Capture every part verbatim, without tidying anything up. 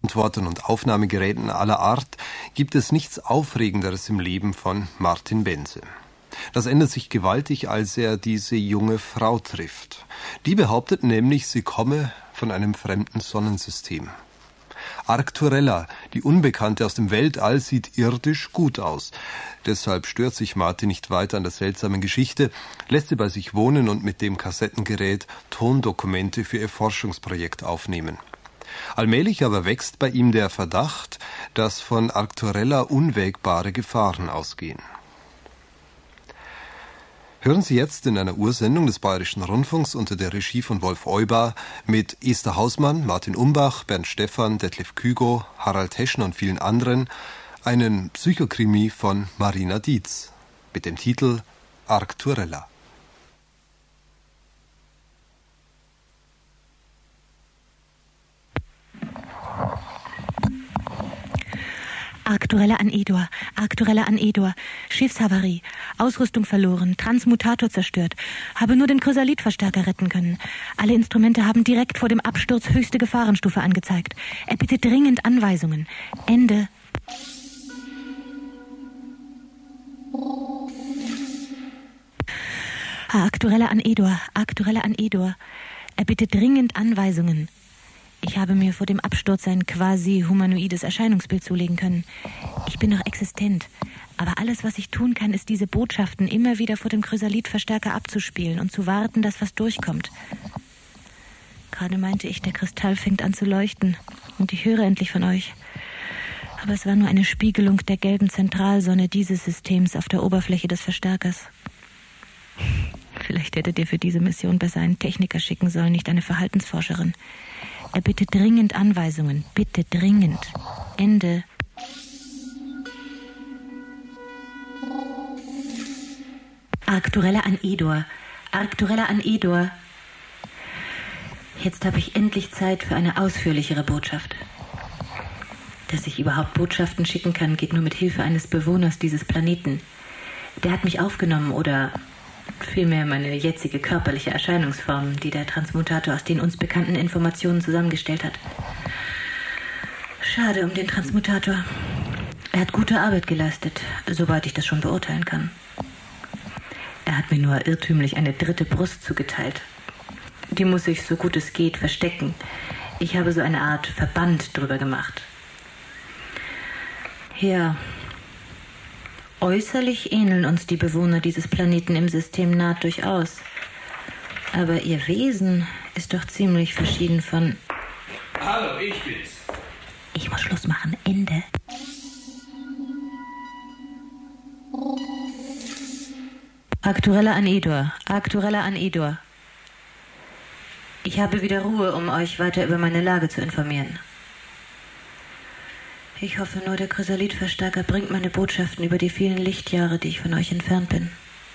Beantwortern und Aufnahmegeräten aller Art gibt es nichts Aufregenderes im Leben von Martin Bense. Das ändert sich gewaltig, als er diese junge Frau trifft. Die behauptet nämlich, sie komme von einem fremden Sonnensystem. Arcturella, die Unbekannte aus dem Weltall, sieht irdisch gut aus. Deshalb stört sich Martin nicht weiter an der seltsamen Geschichte, lässt sie bei sich wohnen und mit dem Kassettengerät Tondokumente für ihr Forschungsprojekt aufnehmen. Allmählich aber wächst bei ihm der Verdacht, dass von Arcturella unwägbare Gefahren ausgehen. Hören Sie jetzt in einer Ursendung des Bayerischen Rundfunks unter der Regie von Wolf Eubar mit Esther Hausmann, Martin Umbach, Bernd Stephan, Detlef Kügo, Harald Teschen und vielen anderen einen Psychokrimi von Marina Dietz mit dem Titel Arcturella. Arcturella an Edor, Arcturella an Edor, Schiffshavarie, Ausrüstung verloren, Transmutator zerstört, habe nur den Chrysalidverstärker retten können. Alle Instrumente haben direkt vor dem Absturz höchste Gefahrenstufe angezeigt. Er bittet dringend Anweisungen. Ende. Arcturella an Edor, Arcturella an Edor. Er bittet dringend Anweisungen. Ich habe mir vor dem Absturz ein quasi humanoides Erscheinungsbild zulegen können. Ich bin noch existent. Aber alles, was ich tun kann, ist diese Botschaften immer wieder vor dem Chrysalidverstärker abzuspielen und zu warten, dass was durchkommt. Gerade meinte ich, der Kristall fängt an zu leuchten und ich höre endlich von euch. Aber es war nur eine Spiegelung der gelben Zentralsonne dieses Systems auf der Oberfläche des Verstärkers. Vielleicht hättet ihr für diese Mission besser einen Techniker schicken sollen, nicht eine Verhaltensforscherin. Er bittet dringend Anweisungen. Bitte dringend. Ende. Arcturella an Edor. Arcturella an Edor. Jetzt habe ich endlich Zeit für eine ausführlichere Botschaft. Dass ich überhaupt Botschaften schicken kann, geht nur mit Hilfe eines Bewohners dieses Planeten. Der hat mich aufgenommen oder vielmehr meine jetzige körperliche Erscheinungsform, die der Transmutator aus den uns bekannten Informationen zusammengestellt hat. Schade um den Transmutator. Er hat gute Arbeit geleistet, soweit ich das schon beurteilen kann. Er hat mir nur irrtümlich eine dritte Brust zugeteilt. Die muss ich, so gut es geht, verstecken. Ich habe so eine Art Verband drüber gemacht. Ja, äußerlich ähneln uns die Bewohner dieses Planeten im System Naht durchaus. Aber ihr Wesen ist doch ziemlich verschieden von... Hallo, ich bin's. Ich muss Schluss machen. Ende. Arcturella an Edor. Arcturella an Edor. Ich habe wieder Ruhe, um euch weiter über meine Lage zu informieren. Ich hoffe nur, der Chrysalidverstärker bringt meine Botschaften über die vielen Lichtjahre, die ich von euch entfernt bin.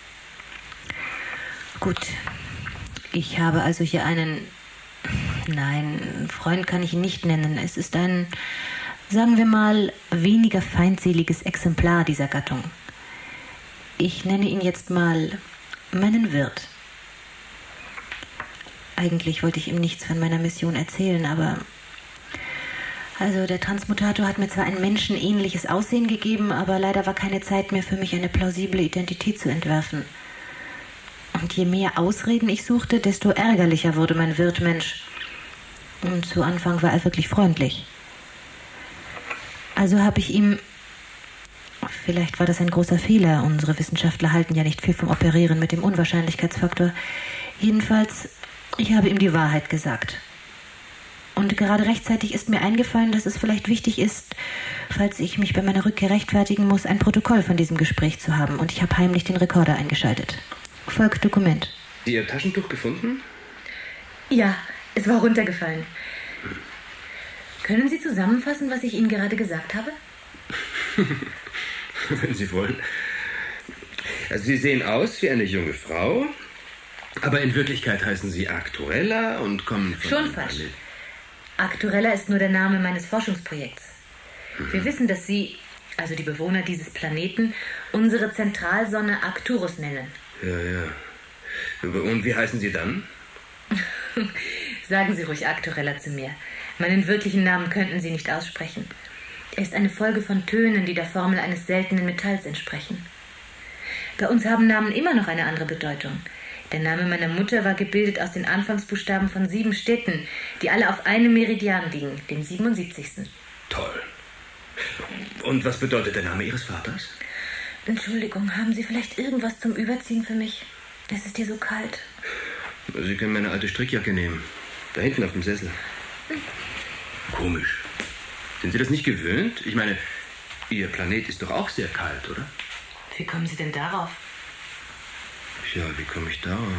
Gut. Ich habe also hier einen... Nein, Freund kann ich ihn nicht nennen. Es ist ein, sagen wir mal, weniger feindseliges Exemplar dieser Gattung. Ich nenne ihn jetzt mal meinen Wirt. Eigentlich wollte ich ihm nichts von meiner Mission erzählen, aber... Also der Transmutator hat mir zwar ein menschenähnliches Aussehen gegeben, aber leider war keine Zeit mehr für mich, eine plausible Identität zu entwerfen. Und je mehr Ausreden ich suchte, desto ärgerlicher wurde mein Wirtmensch. Und zu Anfang war er wirklich freundlich. Also habe ich ihm... Vielleicht war das ein großer Fehler. Unsere Wissenschaftler halten ja nicht viel vom Operieren mit dem Unwahrscheinlichkeitsfaktor. Jedenfalls, ich habe ihm die Wahrheit gesagt. Und gerade rechtzeitig ist mir eingefallen, dass es vielleicht wichtig ist, falls ich mich bei meiner Rückkehr rechtfertigen muss, ein Protokoll von diesem Gespräch zu haben. Und ich habe heimlich den Rekorder eingeschaltet. Folgt Dokument. Ihr Taschentuch gefunden? Ja, es war runtergefallen. Können Sie zusammenfassen, was ich Ihnen gerade gesagt habe? Wenn Sie wollen. Also Sie sehen aus wie eine junge Frau, aber in Wirklichkeit heißen Sie Arcturella und kommen von... Schon falsch. Arcturella ist nur der Name meines Forschungsprojekts. Mhm. Wir wissen, dass Sie, also die Bewohner dieses Planeten, unsere Zentralsonne Arcturus nennen. Ja, ja. Und wie heißen Sie dann? Sagen Sie ruhig Arcturella zu mir. Meinen wirklichen Namen könnten Sie nicht aussprechen. Er ist eine Folge von Tönen, die der Formel eines seltenen Metalls entsprechen. Bei uns haben Namen immer noch eine andere Bedeutung. Der Name meiner Mutter war gebildet aus den Anfangsbuchstaben von sieben Städten, die alle auf einem Meridian liegen, dem siebenundsiebzigsten. Toll. Und was bedeutet der Name Ihres Vaters? Entschuldigung, haben Sie vielleicht irgendwas zum Überziehen für mich? Es ist hier so kalt. Sie können meine alte Strickjacke nehmen. Da hinten auf dem Sessel. Komisch. Sind Sie das nicht gewöhnt? Ich meine, Ihr Planet ist doch auch sehr kalt, oder? Wie kommen Sie denn darauf? Ja, wie komme ich darauf?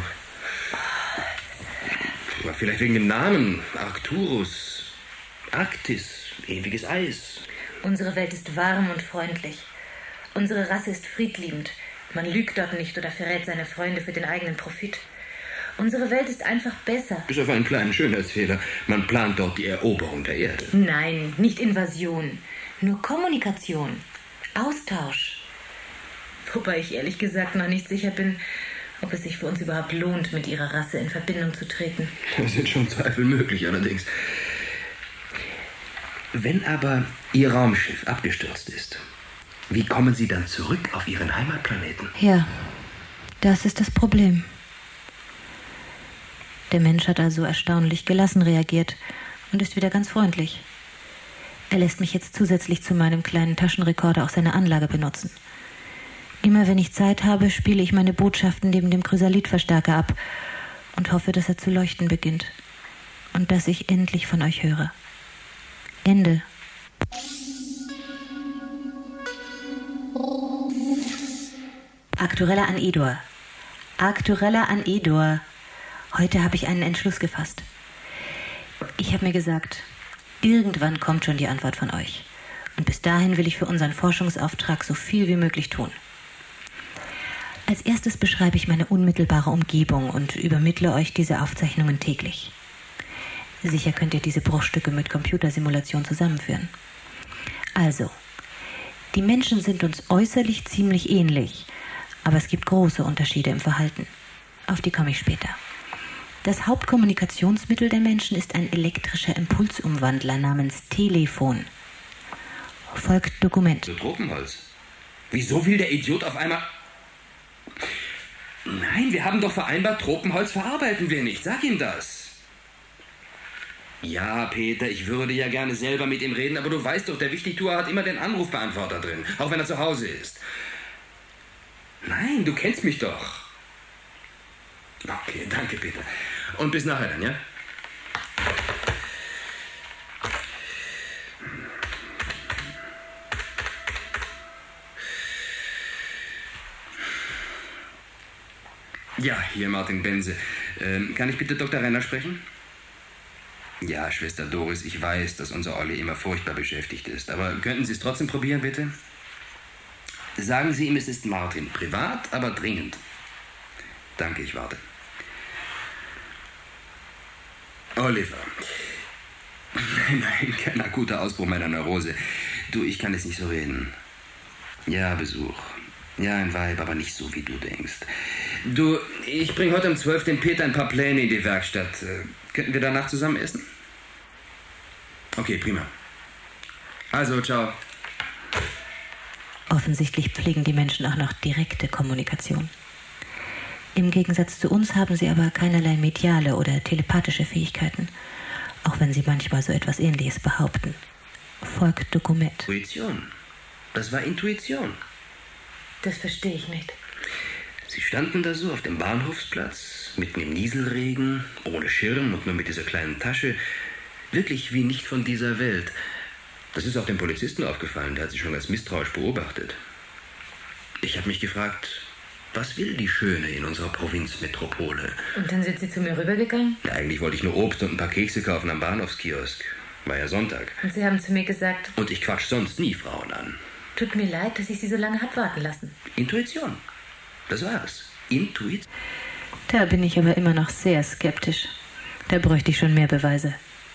Ja, vielleicht wegen dem Namen. Arcturus. Arktis. Ewiges Eis. Unsere Welt ist warm und freundlich. Unsere Rasse ist friedliebend. Man lügt dort nicht oder verrät seine Freunde für den eigenen Profit. Unsere Welt ist einfach besser. Bis auf einen kleinen Schönheitsfehler. Man plant dort die Eroberung der Erde. Nein, nicht Invasion. Nur Kommunikation. Austausch. Wobei ich ehrlich gesagt noch nicht sicher bin, ob es sich für uns überhaupt lohnt, mit Ihrer Rasse in Verbindung zu treten. Da sind schon Zweifel möglich, allerdings. Wenn aber Ihr Raumschiff abgestürzt ist, wie kommen Sie dann zurück auf Ihren Heimatplaneten? Ja, das ist das Problem. Der Mensch hat also erstaunlich gelassen reagiert und ist wieder ganz freundlich. Er lässt mich jetzt zusätzlich zu meinem kleinen Taschenrekorder auch seine Anlage benutzen. Immer wenn ich Zeit habe, spiele ich meine Botschaften neben dem Chrysalit-Verstärker ab und hoffe, dass er zu leuchten beginnt und dass ich endlich von euch höre. Ende. Arcturella an Edor. Arcturella an Edor. Heute habe ich einen Entschluss gefasst. Ich habe mir gesagt, irgendwann kommt schon die Antwort von euch. Und bis dahin will ich für unseren Forschungsauftrag so viel wie möglich tun. Als erstes beschreibe ich meine unmittelbare Umgebung und übermittle euch diese Aufzeichnungen täglich. Sicher könnt ihr diese Bruchstücke mit Computersimulation zusammenführen. Also, die Menschen sind uns äußerlich ziemlich ähnlich, aber es gibt große Unterschiede im Verhalten. Auf die komme ich später. Das Hauptkommunikationsmittel der Menschen ist ein elektrischer Impulsumwandler namens Telefon. Folgt Dokument. Tropenholz. Wieso will der Idiot auf einmal... Nein, wir haben doch vereinbart, Tropenholz verarbeiten wir nicht. Sag ihm das. Ja, Peter, ich würde ja gerne selber mit ihm reden, aber du weißt doch, der Wichtigtuer hat immer den Anrufbeantworter drin, auch wenn er zu Hause ist. Nein, du kennst mich doch. Okay, danke, Peter. Und bis nachher dann, ja? Ja, hier Martin Bense. Ähm, kann ich bitte Doktor Renner sprechen? Ja, Schwester Doris, ich weiß, dass unser Olli immer furchtbar beschäftigt ist. Aber könnten Sie es trotzdem probieren, bitte? Sagen Sie ihm, es ist Martin. Privat, aber dringend. Danke, ich warte. Oliver. Nein, nein, kein akuter Ausbruch meiner Neurose. Du, ich kann jetzt nicht so reden. Ja, Besuch. Ja, ein Weib, aber nicht so, wie du denkst. Du, ich bringe heute um zwölf dem Peter ein paar Pläne in die Werkstatt. Äh, könnten wir danach zusammen essen? Okay, prima. Also, ciao. Offensichtlich pflegen die Menschen auch noch direkte Kommunikation. Im Gegensatz zu uns haben sie aber keinerlei mediale oder telepathische Fähigkeiten, auch wenn sie manchmal so etwas Ähnliches behaupten. Folgt Dokument. Intuition. Das war Intuition. Das verstehe ich nicht. Sie standen da so auf dem Bahnhofsplatz, mitten im Nieselregen, ohne Schirm und nur mit dieser kleinen Tasche. Wirklich wie nicht von dieser Welt. Das ist auch dem Polizisten aufgefallen, der hat sie schon ganz misstrauisch beobachtet. Ich habe mich gefragt, was will die Schöne in unserer Provinzmetropole? Und dann sind Sie zu mir rübergegangen? Ja, eigentlich wollte ich nur Obst und ein paar Kekse kaufen am Bahnhofskiosk. War ja Sonntag. Und Sie haben zu mir gesagt... Und ich quatsch sonst nie Frauen an. Tut mir leid, dass ich Sie so lange hab warten lassen. Intuition. Das war es. Intuition. Da bin ich aber immer noch sehr skeptisch. Da bräuchte ich schon mehr Beweise.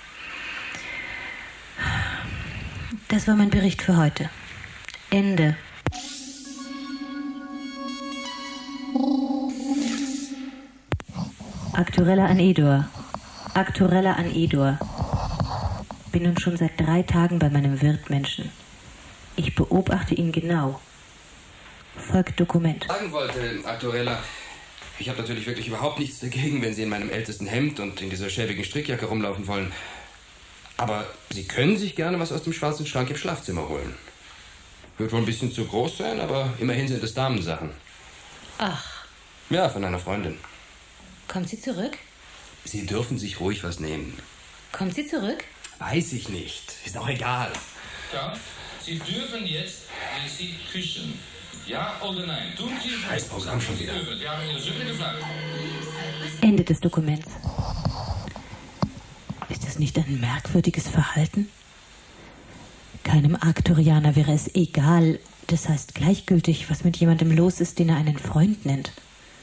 Das war mein Bericht für heute. Ende. Arcturella an Edor. Arcturella an Edor. bin nun schon seit drei Tagen bei meinem Wirtmenschen. Ich beobachte ihn genau. Folgt Dokument. Sagen wollte, Arturella, ich habe natürlich wirklich überhaupt nichts dagegen, wenn Sie in meinem ältesten Hemd und in dieser schäbigen Strickjacke rumlaufen wollen. Aber Sie können sich gerne was aus dem schwarzen Schrank im Schlafzimmer holen. Wird wohl ein bisschen zu groß sein, aber immerhin sind es Damensachen. Ach. Ja, von einer Freundin. Kommt sie zurück? Sie dürfen sich ruhig was nehmen. Kommt sie zurück? Weiß ich nicht. Ist auch egal. Ja, Sie dürfen jetzt sie küssen. Ja oder nein? Tun Sie es. Scheiß Programm schon wieder. Wir haben Ihre Süppe gefragt. Ende des Dokuments. Ist das nicht ein merkwürdiges Verhalten? Keinem Arcturianer wäre es egal, das heißt gleichgültig, was mit jemandem los ist, den er einen Freund nennt.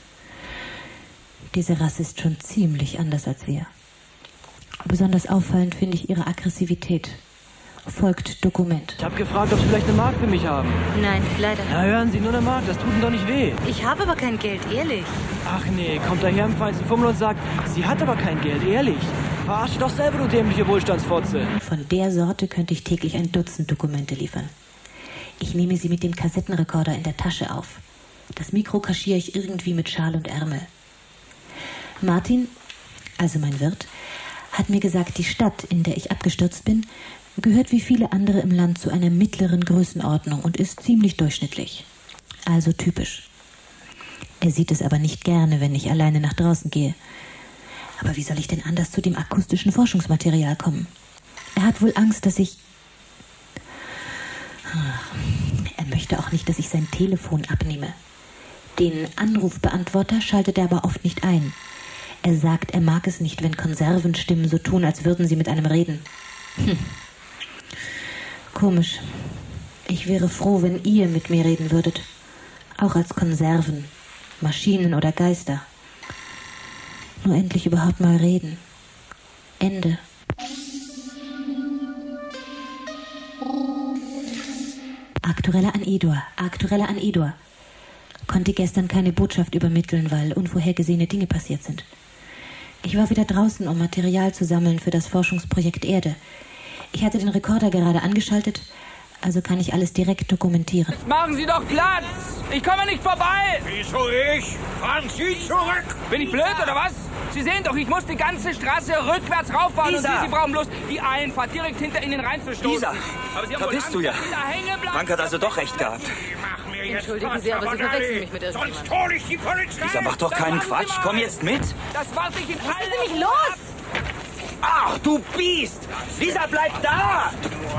Diese Rasse ist schon ziemlich anders als wir. Besonders auffallend finde ich ihre Aggressivität. Folgt Dokument. Ich habe gefragt, ob Sie vielleicht eine Mark für mich haben. Nein, leider. Na hören Sie, nur eine Mark, das tut Ihnen doch nicht weh. Ich habe aber kein Geld, ehrlich. Ach nee, kommt daher im feinsten Fummel und sagt, sie hat aber kein Geld, ehrlich. Verarsch doch selber, du dämliche Wohlstandsfotze. Von der Sorte könnte ich täglich ein Dutzend Dokumente liefern. Ich nehme sie mit dem Kassettenrekorder in der Tasche auf. Das Mikro kaschiere ich irgendwie mit Schal und Ärmel. Martin, also mein Wirt, hat mir gesagt, die Stadt, in der ich abgestürzt bin, gehört wie viele andere im Land zu einer mittleren Größenordnung und ist ziemlich durchschnittlich. Also typisch. Er sieht es aber nicht gerne, wenn ich alleine nach draußen gehe. Aber wie soll ich denn anders zu dem akustischen Forschungsmaterial kommen? Er hat wohl Angst, dass ich... Ach, er möchte auch nicht, dass ich sein Telefon abnehme. Den Anrufbeantworter schaltet er aber oft nicht ein. Er sagt, er mag es nicht, wenn Konservenstimmen so tun, als würden sie mit einem reden. Hm. Komisch. Ich wäre froh, wenn ihr mit mir reden würdet. Auch als Konserven, Maschinen oder Geister. Nur endlich überhaupt mal reden. Ende. Arcturella an Edor, Arcturella an Edor. Konnte gestern keine Botschaft übermitteln, weil unvorhergesehene Dinge passiert sind. Ich war wieder draußen, um Material zu sammeln für das Forschungsprojekt Erde. Ich hatte den Rekorder gerade angeschaltet, also kann ich alles direkt dokumentieren. Jetzt machen Sie doch Platz! Ich komme nicht vorbei! Wieso ich? Fahren Sie zurück! Bin ich blöd oder was? Sie sehen doch, ich muss die ganze Straße rückwärts rauffahren Isa. und Sie, Sie brauchen bloß die Einfahrt direkt hinter Ihnen reinzustoßen. Isa, Aber Sie haben da wohl bist Angst, du ja. dass Sie da hängen bleiben. Frank hat also doch recht gehabt. Entschuldigen Sie, aber Sie verwechseln mich mit der Sonst hol ich die Polizei! Isa, mach doch Das keinen machen Sie Quatsch. mal. Komm jetzt mit. Das war's ich in Lassen Sie mich los! Ach, du Biest! Lisa, bleib da!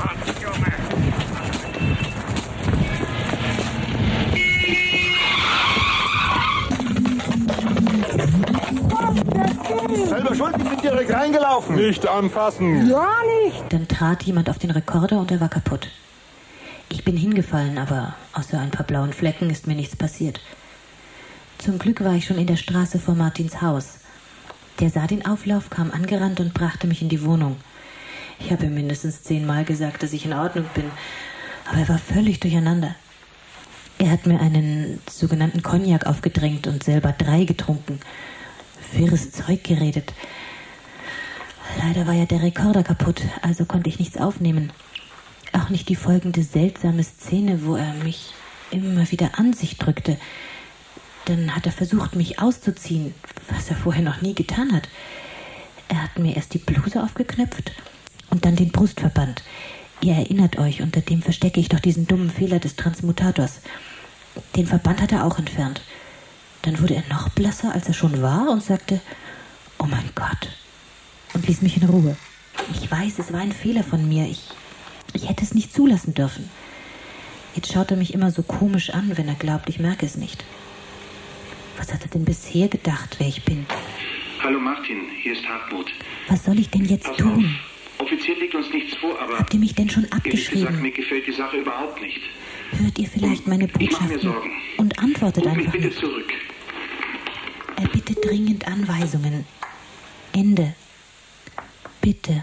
Selber schuld, ich bin direkt reingelaufen. Nicht anfassen. Ja, nicht! Dann trat jemand auf den Rekorder und er war kaputt. Ich bin hingefallen, aber außer ein paar blauen Flecken ist mir nichts passiert. Zum Glück war ich schon in der Straße vor Martins Haus. Der sah den Auflauf, kam angerannt und brachte mich in die Wohnung. Ich habe ihm mindestens zehnmal gesagt, dass ich in Ordnung bin, aber er war völlig durcheinander. Er hat mir einen sogenannten Cognac aufgedrängt und selber drei getrunken. Wirres Zeug geredet. Leider war ja der Rekorder kaputt, also konnte ich nichts aufnehmen. Auch nicht die folgende seltsame Szene, wo er mich immer wieder an sich drückte. Dann hat er versucht, mich auszuziehen, was er vorher noch nie getan hat. Er hat mir erst die Bluse aufgeknöpft und dann den Brustverband. Ihr erinnert euch, unter dem verstecke ich doch diesen dummen Fehler des Transmutators. Den Verband hat er auch entfernt. Dann wurde er noch blasser, als er schon war, und sagte, oh mein Gott, und ließ mich in Ruhe. Ich weiß, es war ein Fehler von mir. Ich, ich hätte es nicht zulassen dürfen. Jetzt schaut er mich immer so komisch an, wenn er glaubt, ich merke es nicht. Was hat er denn bisher gedacht, wer ich bin? Hallo Martin, hier ist Hartmut. Was soll ich denn jetzt Pass tun? auf. Offiziell liegt uns nichts vor, aber Habt ihr mich denn schon ehrlich gesagt, abgeschrieben? mir gefällt die Sache überhaupt nicht. Hört ihr vielleicht meine Ich mach mir Botschaften Sorgen. und antwortet Ruf mich einfach bitte nicht. zurück. Er bittet dringend Anweisungen. Ende. Bitte.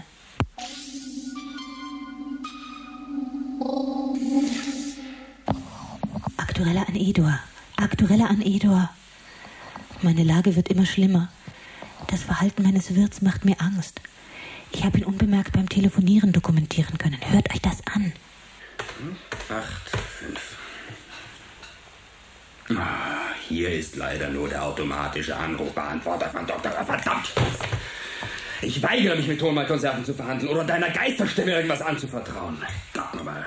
Arcturella an Edor. Arcturella an Edor. Meine Lage wird immer schlimmer. Das Verhalten meines Wirts macht mir Angst. Ich habe ihn unbemerkt beim Telefonieren dokumentieren können. Hört euch das an. acht fünf. Ah, hier ist leider nur der automatische Anrufbeantworter von Doktor Verdammt! Ich weigere mich, mit Tonbandkonzerten zu verhandeln oder deiner Geisterstimme irgendwas anzuvertrauen. Gott nochmal.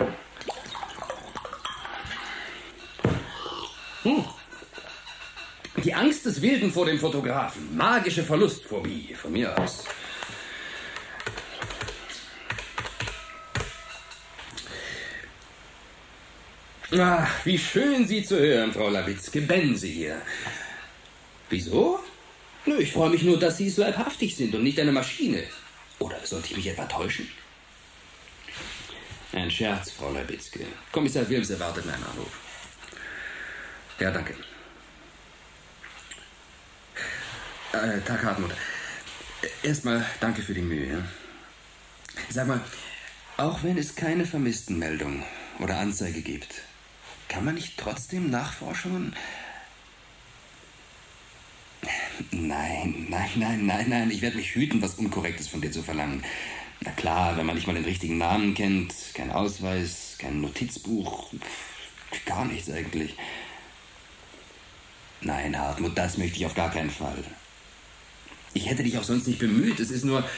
Hm. Die Angst des Wilden vor dem Fotografen. Magische Verlustphobie. Von mir aus. Ach, wie schön, Sie zu hören, Frau Lawitzke. Ben Sie hier. Wieso? Nö, ich freue mich nur, dass Sie so leibhaftig sind und nicht eine Maschine. Oder sollte ich mich etwa täuschen? Ein Scherz, Frau Lawitzke. Kommissar Wilms erwartet meinen Anruf. Ja, danke. Äh, Tag, Hartmut. Erstmal danke für die Mühe. Sag mal, auch wenn es keine Vermisstenmeldung oder Anzeige gibt, kann man nicht trotzdem Nachforschungen... Nein, nein, nein, nein, nein. Ich werde mich hüten, was Unkorrektes von dir zu verlangen. Na klar, wenn man nicht mal den richtigen Namen kennt, kein Ausweis, kein Notizbuch, gar nichts eigentlich. Nein, Hartmut, das möchte ich auf gar keinen Fall. Ich hätte dich auch sonst nicht bemüht. Es ist nur...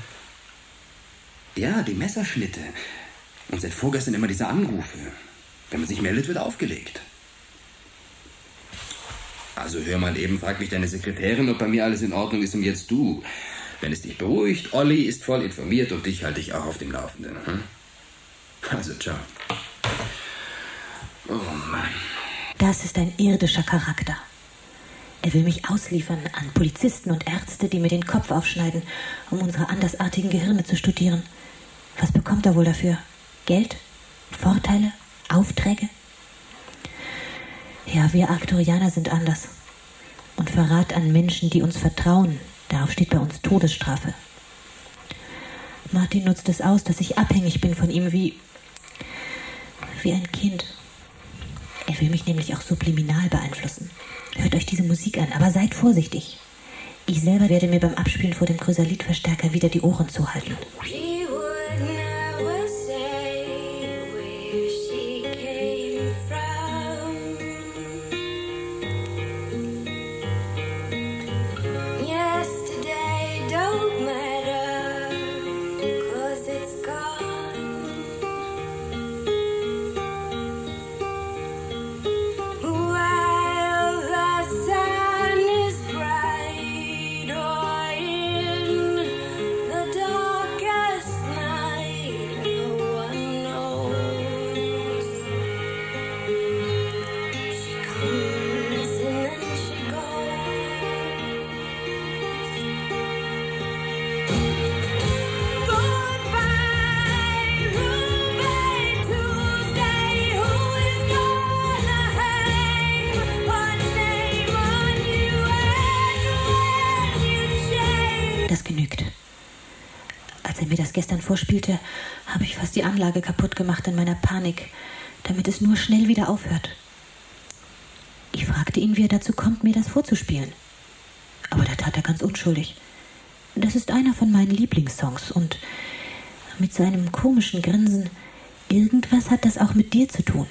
Ja, die Messerschnitte. Und seit vorgestern immer diese Anrufe. Wenn man sich meldet, wird aufgelegt. Also hör mal eben, frag mich deine Sekretärin, ob bei mir alles in Ordnung ist und jetzt du. Wenn es dich beruhigt, Olli ist voll informiert und dich halte ich auch auf dem Laufenden. Hm? Also, ciao. Oh Mann. Das ist ein irdischer Charakter. Er will mich ausliefern an Polizisten und Ärzte, die mir den Kopf aufschneiden, um unsere andersartigen Gehirne zu studieren. Was bekommt er wohl dafür? Geld? Vorteile? Aufträge? Ja, wir Arcturianer sind anders. Und Verrat an Menschen, die uns vertrauen, darauf steht bei uns Todesstrafe. Martin nutzt es aus, dass ich abhängig bin von ihm wie... wie ein Kind. Er will mich nämlich auch subliminal beeinflussen. Hört euch diese Musik an, aber seid vorsichtig. Ich selber werde mir beim Abspielen vor dem Chrysalit-Verstärker wieder die Ohren zuhalten. Gestern vorspielte, habe ich fast die Anlage kaputt gemacht in meiner Panik, damit es nur schnell wieder aufhört. Ich fragte ihn, wie er dazu kommt, mir das vorzuspielen. Aber da tat er ganz unschuldig. Das ist einer von meinen Lieblingssongs und mit seinem komischen Grinsen, irgendwas hat das auch mit dir zu tun.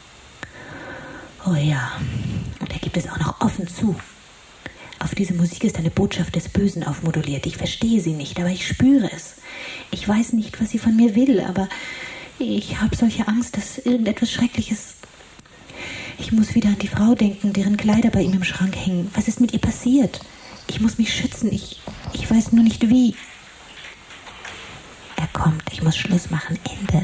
Oh ja, und er gibt es auch noch offen zu. Auf diese Musik ist eine Botschaft des Bösen aufmoduliert. Ich verstehe sie nicht, aber ich spüre es. Ich weiß nicht, was sie von mir will, aber ich habe solche Angst, dass irgendetwas Schreckliches... Ich muss wieder an die Frau denken, deren Kleider bei ihm im Schrank hängen. Was ist mit ihr passiert? Ich muss mich schützen. Ich, ich weiß nur nicht wie. Er kommt. Ich muss Schluss machen. Ende.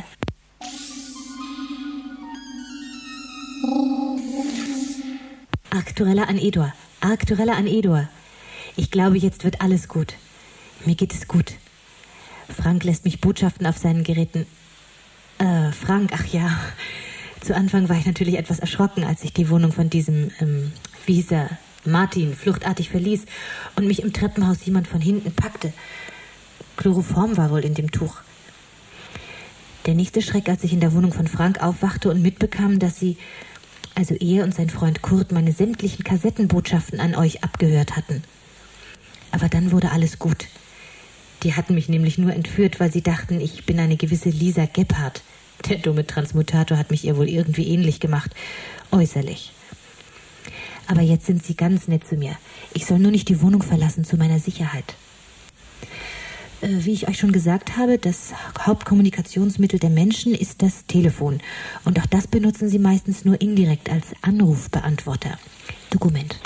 Arcturella an Edor. Arcturella an Edor. Ich glaube, jetzt wird alles gut. Mir geht es gut. Frank lässt mich Botschaften auf seinen Geräten. Äh, Frank, ach ja. Zu Anfang war ich natürlich etwas erschrocken, als ich die Wohnung von diesem, ähm, wie hieß er, Martin, fluchtartig verließ und mich im Treppenhaus jemand von hinten packte. Chloroform war wohl in dem Tuch. Der nächste Schreck, als ich in der Wohnung von Frank aufwachte und mitbekam, dass sie, also er und sein Freund Kurt, meine sämtlichen Kassettenbotschaften an euch abgehört hatten. Aber dann wurde alles gut. Die hatten mich nämlich nur entführt, weil sie dachten, ich bin eine gewisse Lisa Gebhardt. Der dumme Transmutator hat mich ihr wohl irgendwie ähnlich gemacht. Äußerlich. Aber jetzt sind sie ganz nett zu mir. Ich soll nur nicht die Wohnung verlassen, zu meiner Sicherheit. Äh, wie ich euch schon gesagt habe, das Hauptkommunikationsmittel der Menschen ist das Telefon. Und auch das benutzen sie meistens nur indirekt als Anrufbeantworter. Dokument.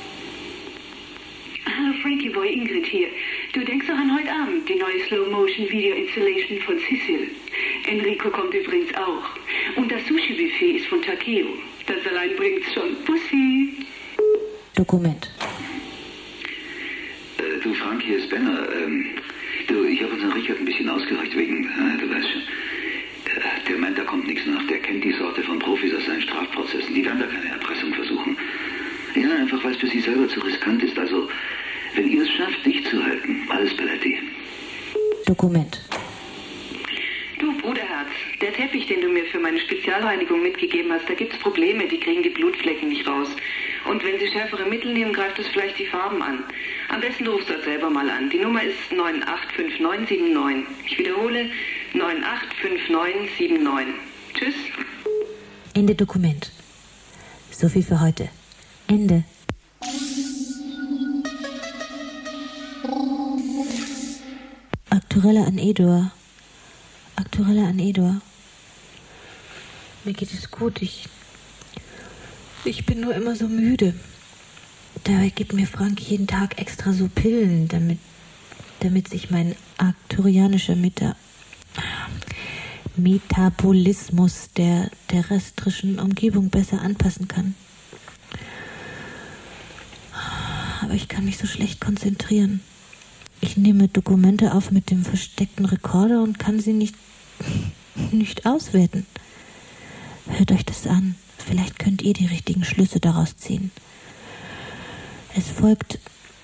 Hallo Frankie Boy, Ingrid hier. Du denkst doch an heute Abend, die neue Slow-Motion-Video-Installation von Cecil. Enrico kommt übrigens auch. Und das Sushi-Buffet ist von Takeo. Das allein bringt's schon. Pussy. Dokument. Äh, du Frank, hier ist Benner. Ähm, du, ich habe unseren Richard ein bisschen ausgereicht wegen, äh, du weißt schon. Der, der meint, da kommt nichts nach. Der kennt die Sorte von Profis aus seinen Strafprozessen. Die werden da keine Erpressung versuchen. Ja, einfach weil es für sie selber zu riskant ist. Also, wenn ihr es schafft, dich zu halten, alles Belletti. Dokument. Du, Bruderherz, der Teppich, den du mir für meine Spezialreinigung mitgegeben hast, da gibt's Probleme, die kriegen die Blutflecken nicht raus. Und wenn sie schärfere Mittel nehmen, greift es vielleicht die Farben an. Am besten du rufst dort selber mal an. Die Nummer ist neun acht fünf neun sieben neun. Ich wiederhole, neun acht fünf neun sieben neun. Tschüss. Ende Dokument. So viel für heute. Ende. Aktuelle an Edor. Aktuelle an Edor. Mir geht es gut. Ich, ich bin nur immer so müde. Dabei gibt mir Frank jeden Tag extra so Pillen, damit, damit sich mein arkturianischer Meta, Metabolismus der terrestrischen Umgebung besser anpassen kann. Aber ich kann mich so schlecht konzentrieren. Ich nehme Dokumente auf mit dem versteckten Rekorder und kann sie nicht, nicht auswerten. Hört euch das an. Vielleicht könnt ihr die richtigen Schlüsse daraus ziehen. Es folgt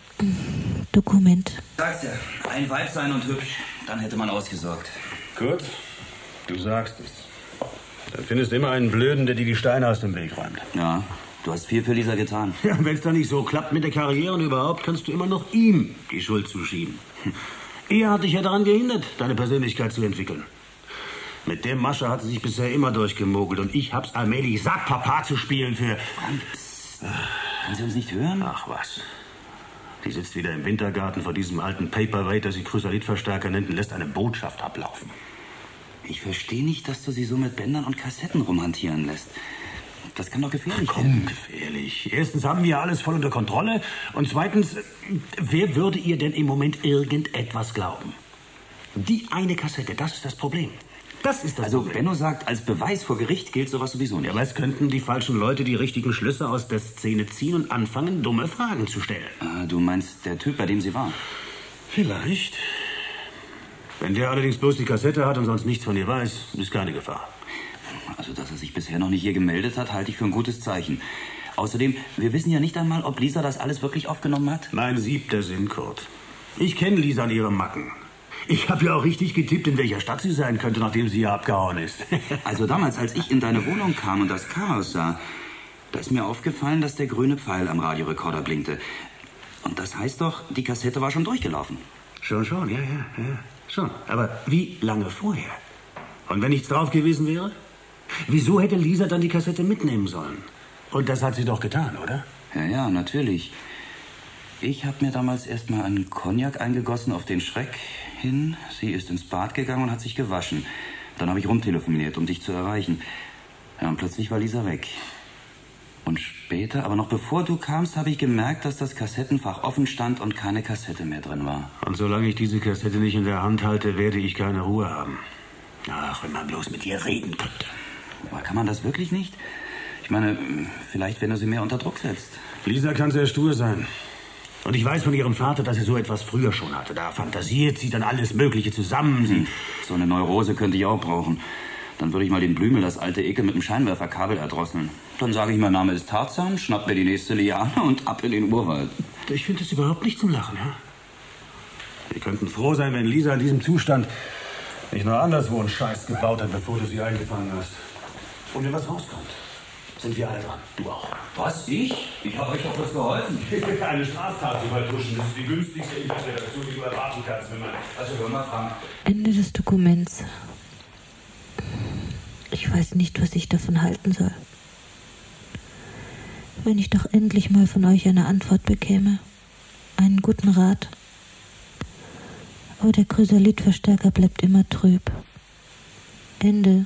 Dokument. Sag's ja, ein Weib sein und hübsch, dann hätte man ausgesorgt. Gut, du sagst es. Dann findest du immer einen Blöden, der dir die Steine aus dem Weg räumt. Ja, du hast viel für Lisa getan. Ja, wenn es dann nicht so klappt mit der Karriere und überhaupt, kannst du immer noch ihm die Schuld zuschieben. Er hat dich ja daran gehindert, deine Persönlichkeit zu entwickeln. Mit der Masche hat sie sich bisher immer durchgemogelt und ich hab's allmählich satt, Papa zu spielen für... Frank, psst. Kann sie uns nicht hören? Ach was. Die sitzt wieder im Wintergarten vor diesem alten Paperweight, das sie Chrysolithverstärker nennt, und lässt eine Botschaft ablaufen. Ich verstehe nicht, dass du sie so mit Bändern und Kassetten rumhantieren lässt. Das kann doch gefährlich Komm, werden. gefährlich. Erstens haben wir alles voll unter Kontrolle. Und zweitens, wer würde ihr denn im Moment irgendetwas glauben? Die eine Kassette, das ist das Problem. Das ist das also Problem. Benno sagt, als Beweis vor Gericht gilt sowas sowieso nicht. Ja, aber es könnten die falschen Leute die richtigen Schlüsse aus der Szene ziehen und anfangen, dumme Fragen zu stellen. Ah, du meinst der Typ, bei dem sie war? Vielleicht. Wenn der allerdings bloß die Kassette hat und sonst nichts von ihr weiß, ist keine Gefahr. Also, dass er sich bisher noch nicht hier gemeldet hat, halte ich für ein gutes Zeichen. Außerdem, wir wissen ja nicht einmal, ob Lisa das alles wirklich aufgenommen hat. Mein siebter Sinn, Kurt. Ich kenne Lisa an ihrem Macken. Ich habe ja auch richtig getippt, in welcher Stadt sie sein könnte, nachdem sie hier abgehauen ist. Also damals, als ich in deine Wohnung kam und das Chaos sah, da ist mir aufgefallen, dass der grüne Pfeil am Radiorekorder blinkte. Und das heißt doch, die Kassette war schon durchgelaufen. Schon, schon, ja, ja, ja. Schon. Aber wie lange vorher? Und wenn nichts drauf gewesen wäre? Wieso hätte Lisa dann die Kassette mitnehmen sollen? Und das hat sie doch getan, oder? Ja, ja, natürlich. Ich habe mir damals erst mal einen Cognac eingegossen auf den Schreck hin. Sie ist ins Bad gegangen und hat sich gewaschen. Dann habe ich rumtelefoniert, um dich zu erreichen. Ja, und plötzlich war Lisa weg. Und später, aber noch bevor du kamst, habe ich gemerkt, dass das Kassettenfach offen stand und keine Kassette mehr drin war. Und solange ich diese Kassette nicht in der Hand halte, werde ich keine Ruhe haben. Ach, wenn man bloß mit ihr reden könnte. Aber kann man das wirklich nicht? Ich meine, vielleicht, wenn du sie mehr unter Druck setzt. Lisa kann sehr stur sein. Und ich weiß von ihrem Vater, dass sie so etwas früher schon hatte. Da fantasiert sie dann alles Mögliche zusammen. Sie Hm. So eine Neurose könnte ich auch brauchen. Dann würde ich mal den Blümel, das alte Ekel, mit dem Scheinwerferkabel erdrosseln. Dann sage ich, mein Name ist Tarzan, schnapp mir die nächste Liane und ab in den Urwald. Ich finde das überhaupt nicht zum Lachen, ja? Wir könnten froh sein, wenn Lisa in diesem Zustand nicht nur anderswo einen Scheiß gebaut hat, bevor du sie eingefangen hast. Und wenn was rauskommt. sind wir alle dran. Du auch. Was, ich? Ich habe euch doch was geholfen. Eine Straftat zu vertuschen, das ist die günstigste Interpretation, die du erwarten kannst, wenn man... Also hör mal, Frank. Ende des Dokuments. Ich weiß nicht, was ich davon halten soll. Wenn ich doch endlich mal von euch eine Antwort bekäme. Einen guten Rat. Aber der Chrysalit-Verstärker bleibt immer trüb. Ende.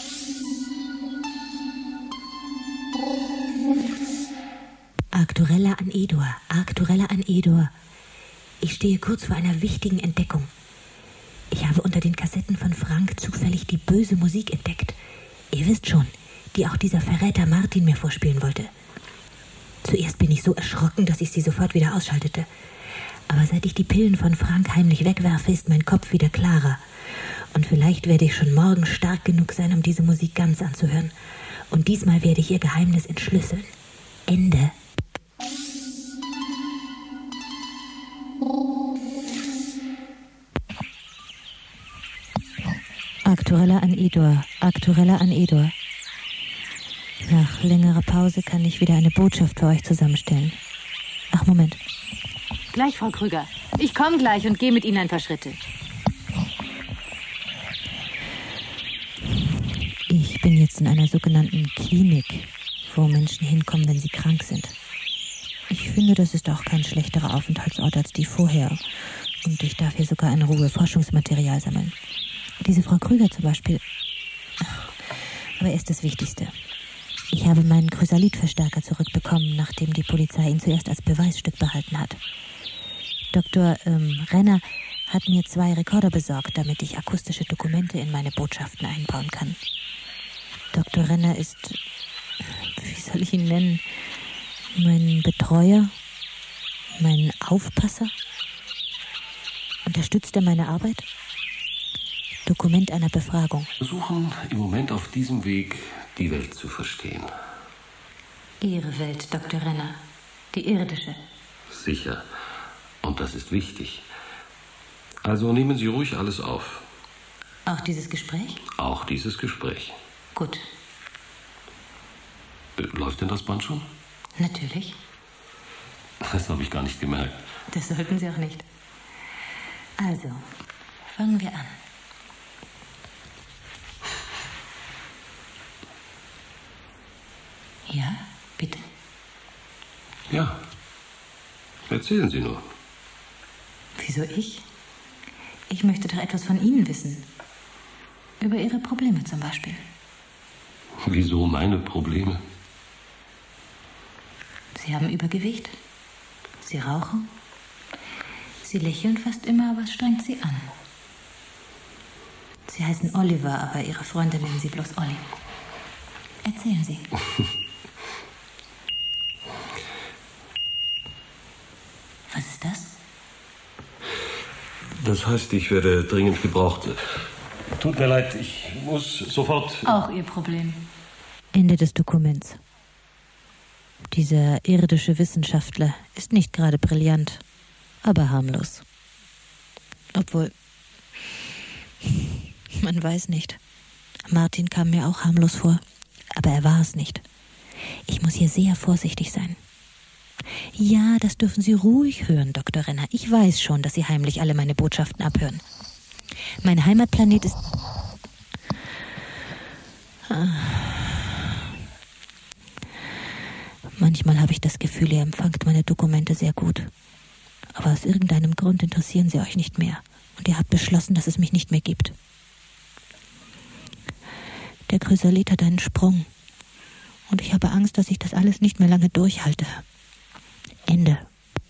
Arcturella an Edor, Arcturella an Edor. Ich stehe kurz vor einer wichtigen Entdeckung. Ich habe unter den Kassetten von Frank zufällig die böse Musik entdeckt. Ihr wisst schon, die auch dieser Verräter Martin mir vorspielen wollte. Zuerst bin ich so erschrocken, dass ich sie sofort wieder ausschaltete. Aber seit ich die Pillen von Frank heimlich wegwerfe, ist mein Kopf wieder klarer. Und vielleicht werde ich schon morgen stark genug sein, um diese Musik ganz anzuhören. Und diesmal werde ich ihr Geheimnis entschlüsseln. Ende. Arcturella an Edor, Arcturella an Edor. Nach längerer Pause kann ich wieder eine Botschaft für euch zusammenstellen. Ach, Moment. Gleich, Frau Krüger. Ich komme gleich und gehe mit Ihnen ein paar Schritte. Ich bin jetzt in einer sogenannten Klinik, wo Menschen hinkommen, wenn sie krank sind. Ich finde, das ist auch kein schlechterer Aufenthaltsort als die vorher. Und ich darf hier sogar in Ruhe Forschungsmaterial sammeln. Diese Frau Krüger zum Beispiel. Aber erst das Wichtigste. Ich habe meinen Chrysalit-Verstärker zurückbekommen, nachdem die Polizei ihn zuerst als Beweisstück behalten hat. Doktor ähm, Renner hat mir zwei Rekorder besorgt, damit ich akustische Dokumente in meine Botschaften einbauen kann. Doktor Renner ist, wie soll ich ihn nennen, mein Betreuer, mein Aufpasser. Unterstützt er meine Arbeit? Dokument einer Befragung. Wir versuchen im Moment auf diesem Weg, die Welt zu verstehen. Ihre Welt, Doktor Renner. Die irdische. Sicher. Und das ist wichtig. Also nehmen Sie ruhig alles auf. Auch dieses Gespräch? Auch dieses Gespräch. Gut. Läuft denn das Band schon? Natürlich. Das habe ich gar nicht gemerkt. Das sollten Sie auch nicht. Also, fangen wir an. Ja, bitte. Ja. Erzählen Sie nur. Wieso ich? Ich möchte doch etwas von Ihnen wissen. Über Ihre Probleme zum Beispiel. Wieso meine Probleme? Sie haben Übergewicht. Sie rauchen. Sie lächeln fast immer, aber es strengt Sie an. Sie heißen Oliver, aber Ihre Freunde nennen Sie bloß Olli. Erzählen Sie. Was ist das? Das heißt, ich werde dringend gebraucht. Tut mir leid, ich muss sofort... Auch Ihr Problem. Ende des Dokuments. Dieser irdische Wissenschaftler ist nicht gerade brillant, aber harmlos. Obwohl, man weiß nicht. Martin kam mir auch harmlos vor, aber er war es nicht. Ich muss hier sehr vorsichtig sein. Ja, das dürfen Sie ruhig hören, Doktor Renner. Ich weiß schon, dass Sie heimlich alle meine Botschaften abhören. Mein Heimatplanet ist... Manchmal habe ich das Gefühl, ihr empfangt meine Dokumente sehr gut. Aber aus irgendeinem Grund interessieren sie euch nicht mehr. Und ihr habt beschlossen, dass es mich nicht mehr gibt. Der Chrysalit hat einen Sprung. Und ich habe Angst, dass ich das alles nicht mehr lange durchhalte. Ende.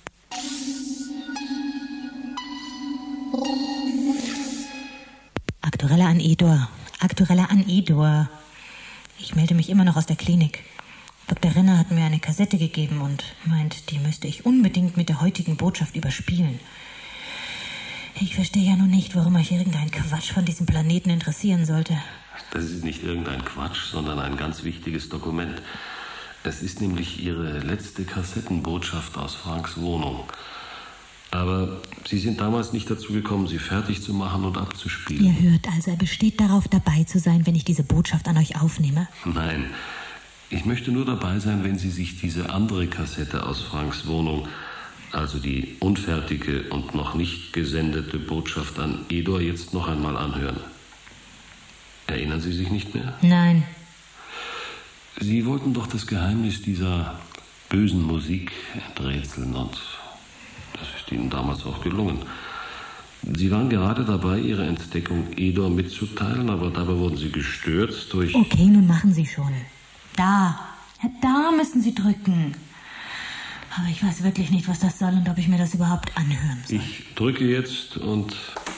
Arcturella an Edor. Arcturella an Edor. Ich melde mich immer noch aus der Klinik. Doktor Renner hat mir eine Kassette gegeben und meint, die müsste ich unbedingt mit der heutigen Botschaft überspielen. Ich verstehe ja nun nicht, warum euch irgendein Quatsch von diesem Planeten interessieren sollte. Das ist nicht irgendein Quatsch, sondern ein ganz wichtiges Dokument. Es ist nämlich Ihre letzte Kassettenbotschaft aus Franks Wohnung. Aber Sie sind damals nicht dazu gekommen, sie fertig zu machen und abzuspielen. Ihr hört also, er besteht darauf, dabei zu sein, wenn ich diese Botschaft an euch aufnehme? Nein, Ich möchte nur dabei sein, wenn Sie sich diese andere Kassette aus Franks Wohnung, also die unfertige und noch nicht gesendete Botschaft an Edor, jetzt noch einmal anhören. Erinnern Sie sich nicht mehr? Nein. Sie wollten doch das Geheimnis dieser bösen Musik enträtseln und das ist Ihnen damals auch gelungen. Sie waren gerade dabei, Ihre Entdeckung Edor mitzuteilen, aber dabei wurden Sie gestört durch... Okay, nun machen Sie schon. Da. Ja, da müssen Sie drücken. Aber ich weiß wirklich nicht, was das soll und ob ich mir das überhaupt anhören soll. Ich drücke jetzt und...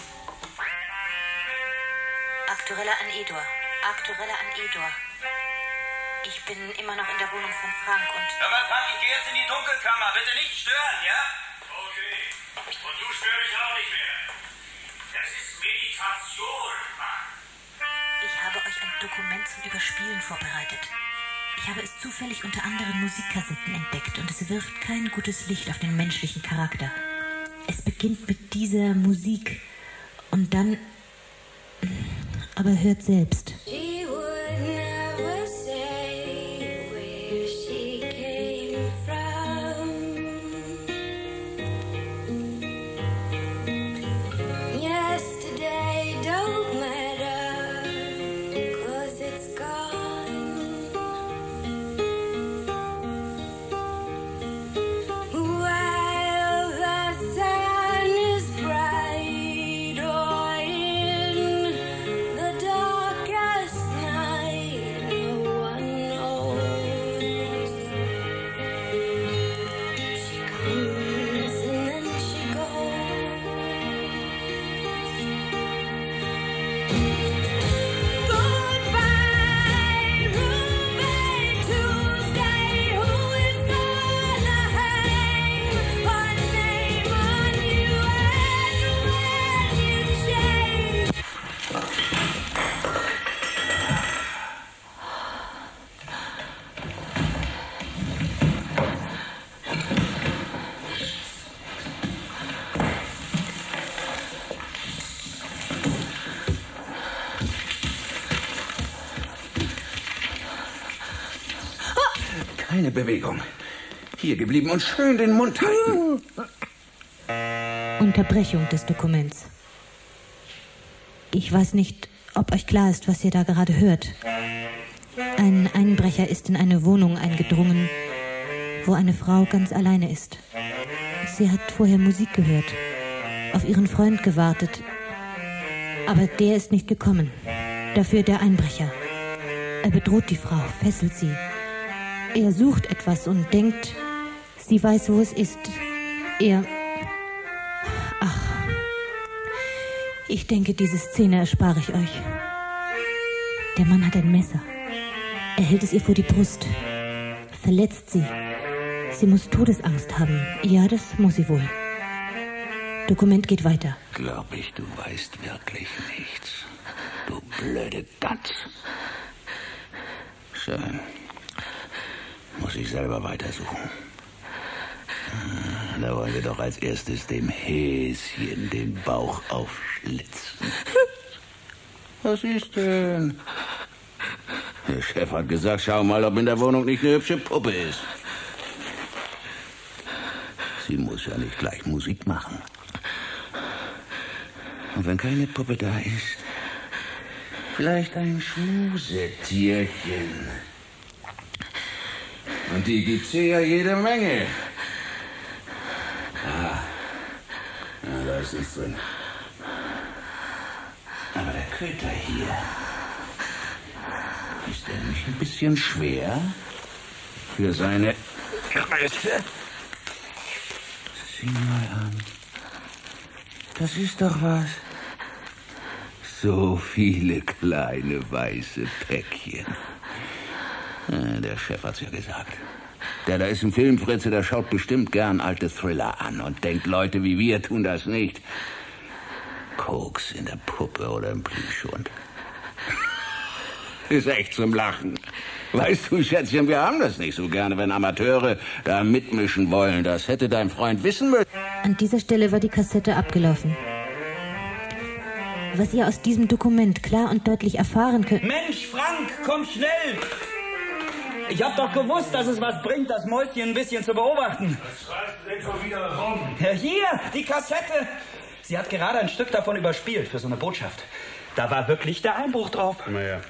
Aktuelle an Edor. Aktuelle an Edor. Ich bin immer noch in der Wohnung von Frank und... Hör mal, Frank, ich gehe jetzt in die Dunkelkammer. Bitte nicht stören, ja? Okay. Und du störst mich auch nicht mehr. Das ist Meditation, Mann. Ich habe euch ein Dokument zum Überspielen vorbereitet. Ich habe es zufällig unter anderen Musikkassetten entdeckt und es wirft kein gutes Licht auf den menschlichen Charakter. Es beginnt mit dieser Musik und dann... Aber hört selbst. Keine Bewegung. Hier geblieben und schön den Mund halten. Unterbrechung des Dokuments. Ich weiß nicht, ob euch klar ist, was ihr da gerade hört. Ein Einbrecher ist in eine Wohnung eingedrungen, wo eine Frau ganz alleine ist. Sie hat vorher Musik gehört, auf ihren Freund gewartet. Aber der ist nicht gekommen. Dafür der Einbrecher. Er bedroht die Frau, fesselt sie. Er sucht etwas und denkt, sie weiß, wo es ist. Er... Ach, ich denke, diese Szene erspare ich euch. Der Mann hat ein Messer. Er hält es ihr vor die Brust, verletzt sie. Sie muss Todesangst haben. Ja, das muss sie wohl. Dokument geht weiter. Glaub ich, du weißt wirklich nichts. Du blöde Gans. Schön. Muss ich selber weitersuchen. Da wollen wir doch als erstes dem Häschen den Bauch aufschlitzen. Was ist denn? Der Chef hat gesagt, schau mal, ob in der Wohnung nicht eine hübsche Puppe ist. Sie muss ja nicht gleich Musik machen. Und wenn keine Puppe da ist, vielleicht ein Schmusetierchen. Und die gibt's hier ja jede Menge. Ah, ja, da ist nichts drin. Aber der Köter hier, ist der nicht ein bisschen schwer für seine Größe? Sieh mal an. Das ist doch was. So viele kleine weiße Päckchen. Der Chef hat's ja gesagt. Der da ist ein Filmfritze, der schaut bestimmt gern alte Thriller an und denkt, Leute wie wir tun das nicht. Koks in der Puppe oder im Plüschhund. Ist echt zum Lachen. Weißt du, Schätzchen, wir haben das nicht so gerne, wenn Amateure da mitmischen wollen. Das hätte dein Freund wissen müssen. An dieser Stelle war die Kassette abgelaufen. Was ihr aus diesem Dokument klar und deutlich erfahren könnt... Mensch, Frank, komm schnell! Ich hab doch gewusst, dass es was bringt, das Mäuschen ein bisschen zu beobachten. Was schreibst du denn schon wieder rum? Ja, hier, die Kassette. Sie hat gerade ein Stück davon überspielt für so eine Botschaft. Da war wirklich der Einbruch drauf. Naja.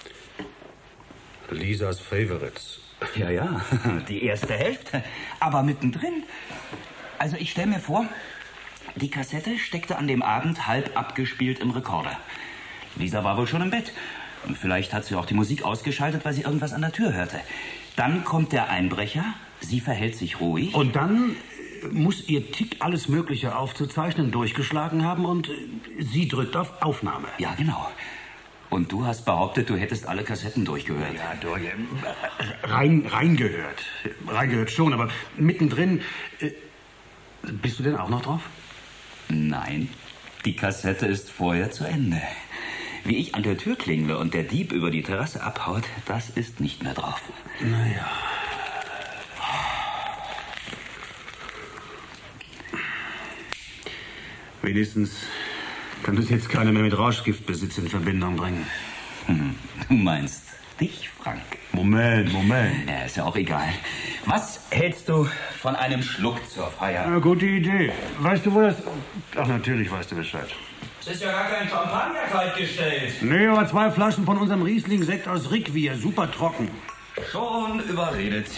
Lisas Favorites. Ja, ja, die erste Hälfte. Aber mittendrin. Also ich stelle mir vor, die Kassette steckte an dem Abend halb abgespielt im Rekorder. Lisa war wohl schon im Bett. Und vielleicht hat sie auch die Musik ausgeschaltet, weil sie irgendwas an der Tür hörte. Dann kommt der Einbrecher, sie verhält sich ruhig. Und dann muss ihr Tick, alles Mögliche aufzuzeichnen, durchgeschlagen haben und sie drückt auf Aufnahme. Ja, genau. Und du hast behauptet, du hättest alle Kassetten durchgehört. Ja, durch, äh, rein, reingehört. Reingehört schon, aber mittendrin... Äh, bist du denn auch noch drauf? Nein, die Kassette ist vorher zu Ende. Wie ich an der Tür klingle und der Dieb über die Terrasse abhaut, das ist nicht mehr drauf. Naja. Wenigstens kann das jetzt keiner mehr mit Rauschgiftbesitz in Verbindung bringen. Hm, du meinst dich, Frank? Moment, Moment. Ja, ist ja auch egal. Was hältst du von einem Schluck zur Feier? Ja, gute Idee. Weißt du, wo das... Ach, natürlich weißt du Bescheid. Es ist ja gar kein Champagner kaltgestellt. Nee, aber zwei Flaschen von unserem Riesling-Sekt aus Rickwier. Super trocken. Schon überredet.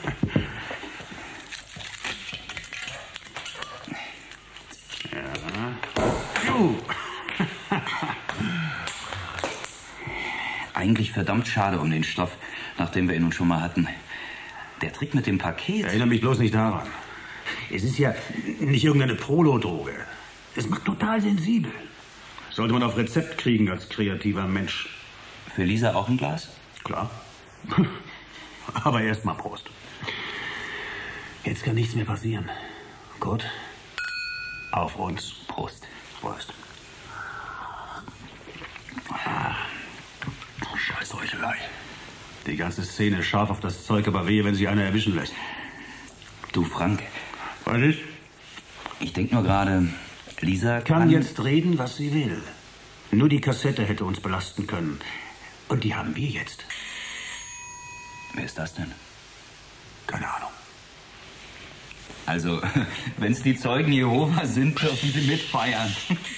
Ja. Juh. Eigentlich verdammt schade um den Stoff, nachdem wir ihn nun schon mal hatten. Der Trick mit dem Paket... Erinnere mich bloß nicht daran. Es ist ja nicht irgendeine Prolo-Droge. Es macht total sensibel. Sollte man auf Rezept kriegen als kreativer Mensch. Für Lisa auch ein Glas? Klar. Aber erst mal Prost. Jetzt kann nichts mehr passieren. Gut. Auf uns. Prost. Prost. Ah. Scheiß Heuchelei. Die ganze Szene ist scharf auf das Zeug, aber wehe, wenn sich einer erwischen lässt. Du, Frank. Was ist? Ich denk nur gerade, Lisa kann... Kann jetzt reden, was sie will. Nur die Kassette hätte uns belasten können. Und die haben wir jetzt. Wer ist das denn? Keine Ahnung. Also, wenn es die Zeugen Jehova sind, dürfen sie mitfeiern.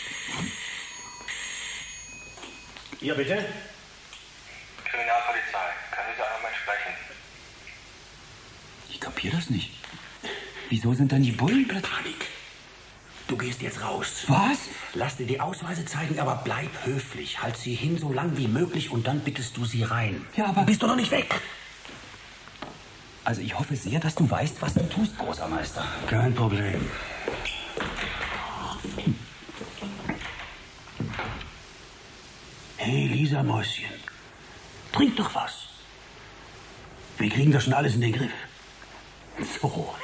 Ja, bitte? Kriminalpolizei. Kann dieser einmal sprechen? Ich kapier das nicht. Wieso sind dann die Bullen plötzlich? Panik. Du gehst jetzt raus. Was? Lass dir die Ausweise zeigen, aber bleib höflich. Halt sie hin so lang wie möglich und dann bittest du sie rein. Ja, aber... Bist du noch nicht weg? Also ich hoffe sehr, dass du weißt, was du tust, großer Meister. Kein Problem. Hey, Lisa Mäuschen. Trink doch was. Wir kriegen das schon alles in den Griff. So.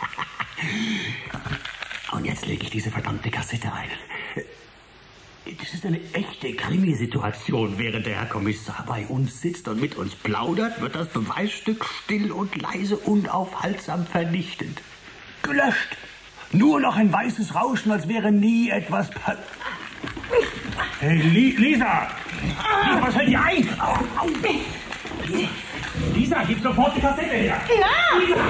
Und jetzt lege ich diese verdammte Kassette ein. Das ist eine echte Krimisituation, während der Herr Kommissar bei uns sitzt und mit uns plaudert, wird das Beweisstück still und leise unaufhaltsam vernichtet. Gelöscht. Nur noch ein weißes Rauschen, als wäre nie etwas passiert. Hey, Li Lisa! Lisa, was fällt dir ein? Au, au. Lisa, gib sofort die Kassette her! Na! Lisa!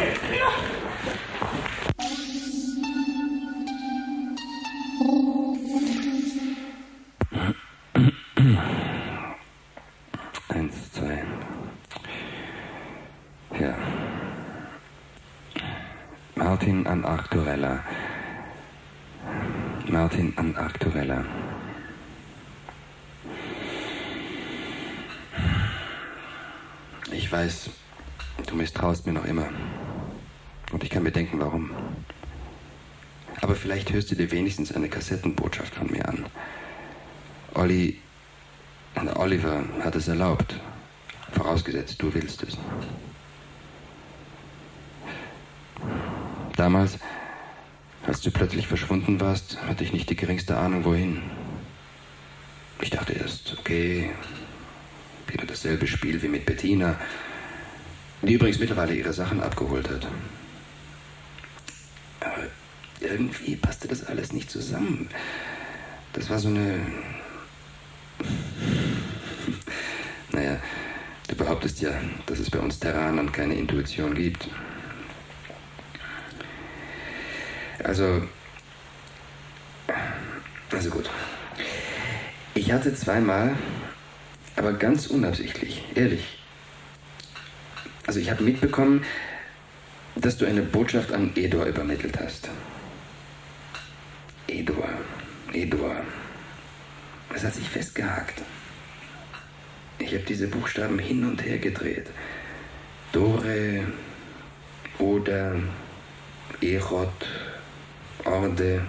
Eins, zwei. Ja. Martin an Arcturella. Martin an Arcturella. Ich weiß, du misstraust mir noch immer. Und ich kann mir denken, warum. Aber vielleicht hörst du dir wenigstens eine Kassettenbotschaft von mir an. Olli, Oliver hat es erlaubt. Vorausgesetzt, du willst es. Damals, als du plötzlich verschwunden warst, hatte ich nicht die geringste Ahnung, wohin. Ich dachte erst, okay, wieder dasselbe Spiel wie mit Bettina, die übrigens mittlerweile ihre Sachen abgeholt hat. Aber irgendwie passte das alles nicht zusammen. Das war so eine... Naja, Du behauptest ja, dass es bei uns Terranern keine Intuition gibt. Also, also gut. Ich hatte zweimal, aber ganz unabsichtlich, ehrlich. Also ich habe mitbekommen, dass du eine Botschaft an Edor übermittelt hast. Edor, Edor. Es hat sich festgehakt. Ich habe diese Buchstaben hin und her gedreht. Dore, Oder, Erod, Orde.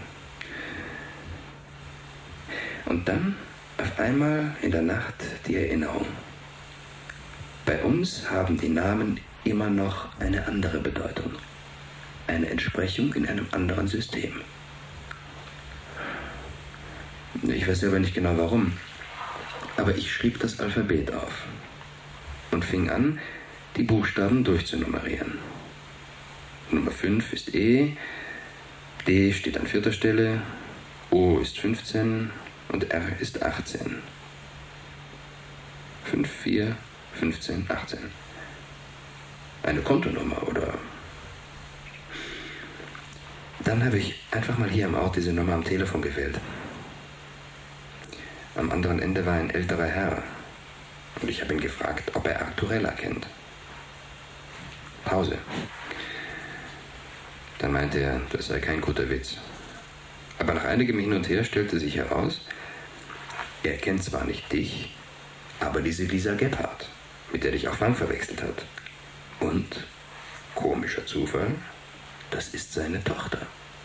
Und dann auf einmal in der Nacht die Erinnerung. Bei uns haben die Namen immer noch eine andere Bedeutung. Eine Entsprechung in einem anderen System. Ich weiß selber nicht genau warum, aber ich schrieb das Alphabet auf und fing an, die Buchstaben durchzunummerieren. Nummer fünf ist E, D steht an vierter Stelle, O ist fünfzehn und R ist achtzehn. fünf, vier, fünfzehn, achtzehn. Eine Kontonummer, oder? Dann habe ich einfach mal hier am Ort diese Nummer am Telefon gewählt. Am anderen Ende war ein älterer Herr und ich habe ihn gefragt, ob er Arturella kennt. Pause. Dann meinte er, das sei kein guter Witz. Aber nach einigem Hin und Her stellte sich heraus, er kennt zwar nicht dich, aber diese Lisa Gebhardt, mit der dich auch Frank verwechselt hat. Und, komischer Zufall, das ist seine Tochter.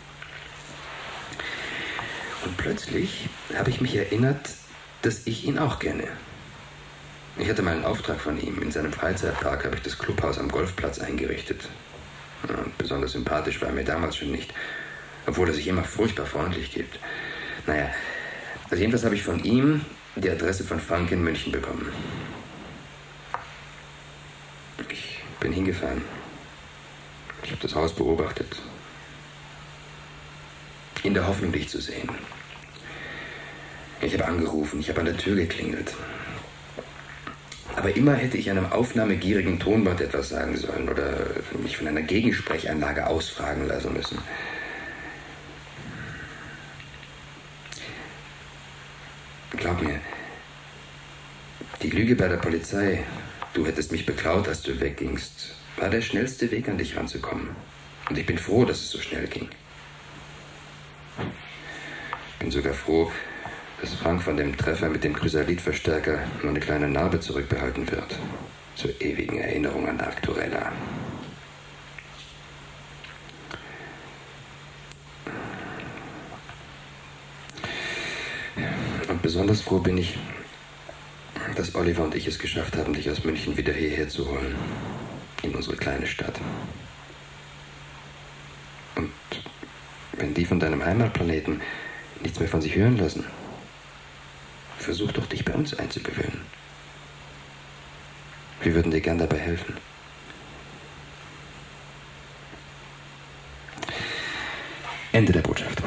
Und plötzlich habe ich mich erinnert, dass ich ihn auch kenne. Ich hatte mal einen Auftrag von ihm. In seinem Freizeitpark habe ich das Clubhaus am Golfplatz eingerichtet. Ja, besonders sympathisch war er mir damals schon nicht, obwohl er sich immer furchtbar freundlich gibt. Naja, also jedenfalls habe ich von ihm die Adresse von Frank in München bekommen. Ich bin hingefahren. Ich habe das Haus beobachtet. In der Hoffnung, dich zu sehen. Ich habe angerufen, ich habe an der Tür geklingelt. Aber immer hätte ich einem aufnahmegierigen Tonband etwas sagen sollen oder mich von einer Gegensprechanlage ausfragen lassen müssen. Glaub mir, die Lüge bei der Polizei, du hättest mich beklaut, als du weggingst, war der schnellste Weg, an dich ranzukommen. Und ich bin froh, dass es so schnell ging. Ich bin sogar froh, dass Frank von dem Treffer mit dem Chrysalit-Verstärker nur eine kleine Narbe zurückbehalten wird. Zur ewigen Erinnerung an Arturella. Und besonders froh bin ich, dass Oliver und ich es geschafft haben, dich aus München wieder hierher zu holen. In unsere kleine Stadt. Und wenn die von deinem Heimatplaneten nichts mehr von sich hören lassen, versuch doch, dich bei uns einzugewöhnen. Wir würden dir gern dabei helfen. Ende der Botschaft.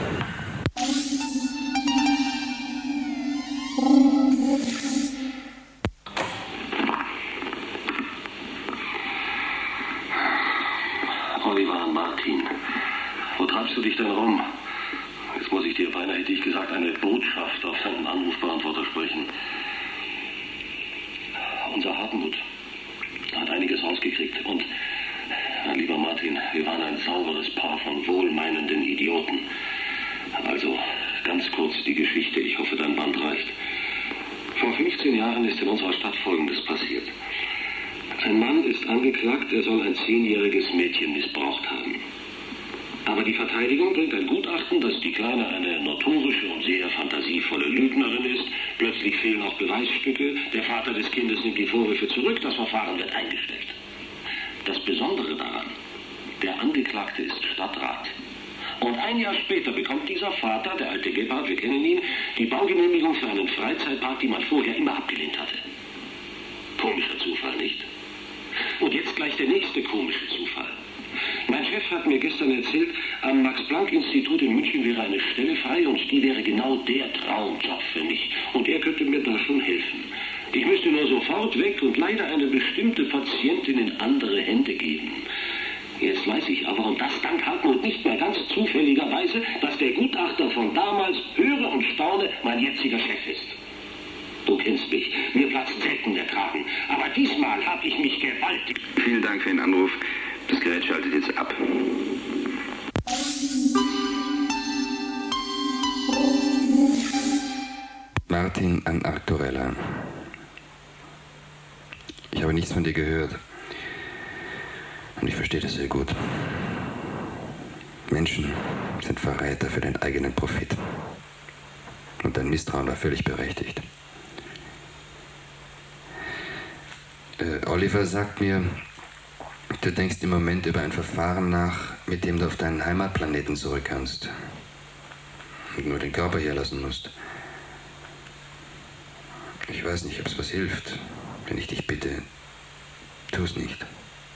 Oliver, Martin, wo treibst du dich denn rum? Jetzt muss ich dir beinahe, hätte ich gesagt, eine Botschaft auf seinen Anrufbeantworter sprechen. Unser Hartmut hat einiges rausgekriegt und, lieber Martin, wir waren ein sauberes Paar von wohlmeinenden Idioten. Also, ganz kurz die Geschichte, ich hoffe, dein Band reicht. Vor fünfzehn Jahren ist in unserer Stadt Folgendes passiert. Ein Mann ist angeklagt, er soll ein zehnjähriges Mädchen missbraucht haben. Aber die Verteidigung bringt ein Gutachten, dass die Kleine eine notorische und sehr fantasievolle Lügnerin ist. Plötzlich fehlen auch Beweisstücke. Der Vater des Kindes nimmt die Vorwürfe zurück. Das Verfahren wird eingestellt. Das Besondere daran, der Angeklagte ist Stadtrat. Und ein Jahr später bekommt dieser Vater, der alte Gebhardt, wir kennen ihn, die Baugenehmigung für einen Freizeitpark, die man vorher immer abgelehnt hatte. Komischer Zufall, nicht? Und jetzt gleich der nächste komische Zufall. Mein Chef hat mir gestern erzählt, am Max-Planck-Institut in München wäre eine Stelle frei und die wäre genau der Traumjob für mich. Und er könnte mir da schon helfen. Ich müsste nur sofort weg und leider eine bestimmte Patientin in andere Hände geben. Jetzt weiß ich aber, und das dank Hartmut nicht mehr ganz zufälligerweise, dass der Gutachter von damals, höre und staune, mein jetziger Chef ist. Du kennst mich, mir platzt selten der Kragen, aber diesmal habe ich mich gewaltig... Vielen Dank für den Anruf. Das Gerät schaltet jetzt ab. Martin an Arturella. Ich habe nichts von dir gehört. Und ich verstehe das sehr gut. Menschen sind Verräter für den eigenen Profit. Und dein Misstrauen war völlig berechtigt. Äh, Oliver sagt mir, du denkst im Moment über ein Verfahren nach, mit dem du auf deinen Heimatplaneten zurück kannst. Und nur den Körper hier lassen musst. Ich weiß nicht, ob es was hilft. Wenn ich dich bitte, tu es nicht.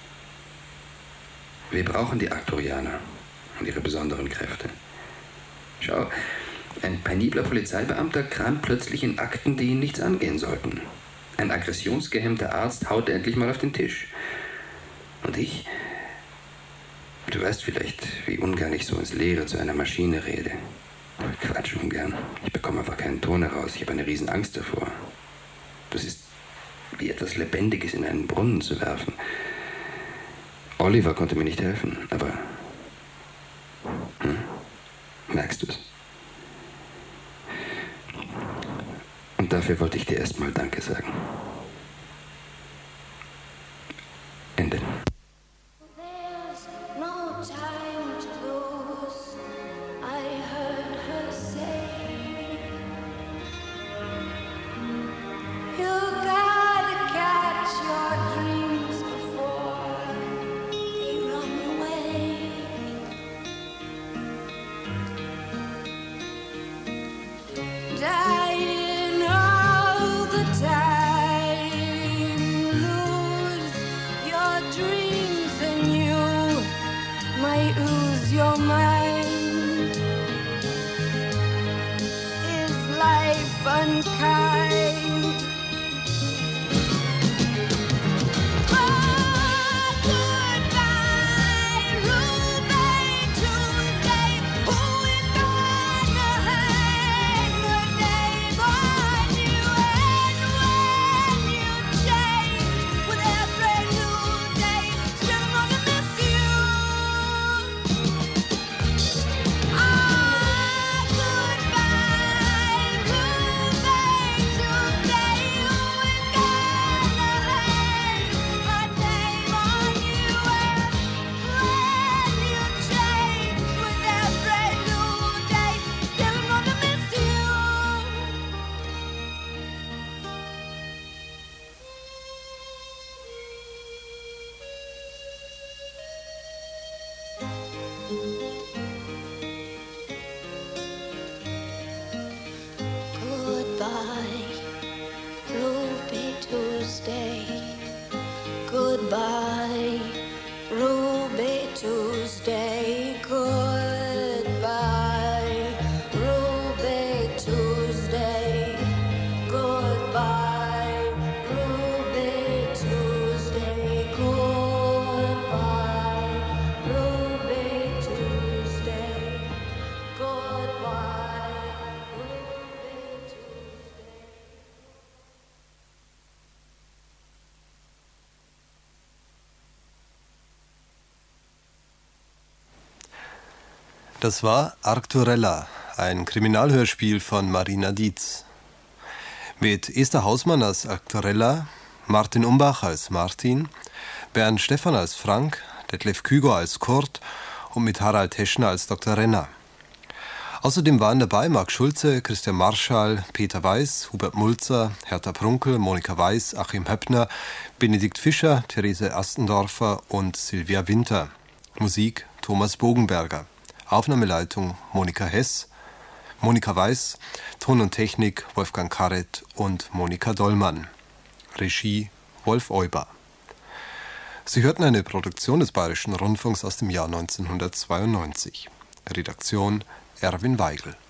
Wir brauchen die Arcturianer und ihre besonderen Kräfte. Schau, ein penibler Polizeibeamter kramt plötzlich in Akten, die ihn nichts angehen sollten. Ein aggressionsgehemmter Arzt haut endlich mal auf den Tisch. Und ich? Du weißt vielleicht, wie ungern ich so ins Leere zu einer Maschine rede. Quatsch, ungern. Ich bekomme einfach keinen Ton heraus. Ich habe eine riesen Angst davor. Das ist wie etwas Lebendiges in einen Brunnen zu werfen. Oliver konnte mir nicht helfen, aber... Hm? Merkst du es? Und dafür wollte ich dir erstmal Danke sagen. Ende. Goodbye, Ruby Tuesday. Goodbye, Ruby Tuesday. Goodbye, Ruby Tuesday. Goodbye, Ruby Tuesday. Goodbye, Ruby Tuesday. Das war Arcturella, ein Kriminalhörspiel von Marina Dietz. Mit Esther Hausmann als Arcturella, Martin Umbach als Martin, Bernd Stephan als Frank, Detlef Küger als Kurt und mit Harald Heschner als Doktor Renner. Außerdem waren dabei Marc Schulze, Christian Marschall, Peter Weiß, Hubert Mulzer, Hertha Prunkel, Monika Weiß, Achim Höppner, Benedikt Fischer, Therese Astendorfer und Silvia Winter. Musik Thomas Bogenberger. Aufnahmeleitung Monika Hess, Monika Weiß, Ton und Technik Wolfgang Karret und Monika Dollmann. Regie Wolf Euber. Sie hörten eine Produktion des Bayerischen Rundfunks aus dem Jahr neunzehnhundertzweiundneunzig. Redaktion Erwin Weigel.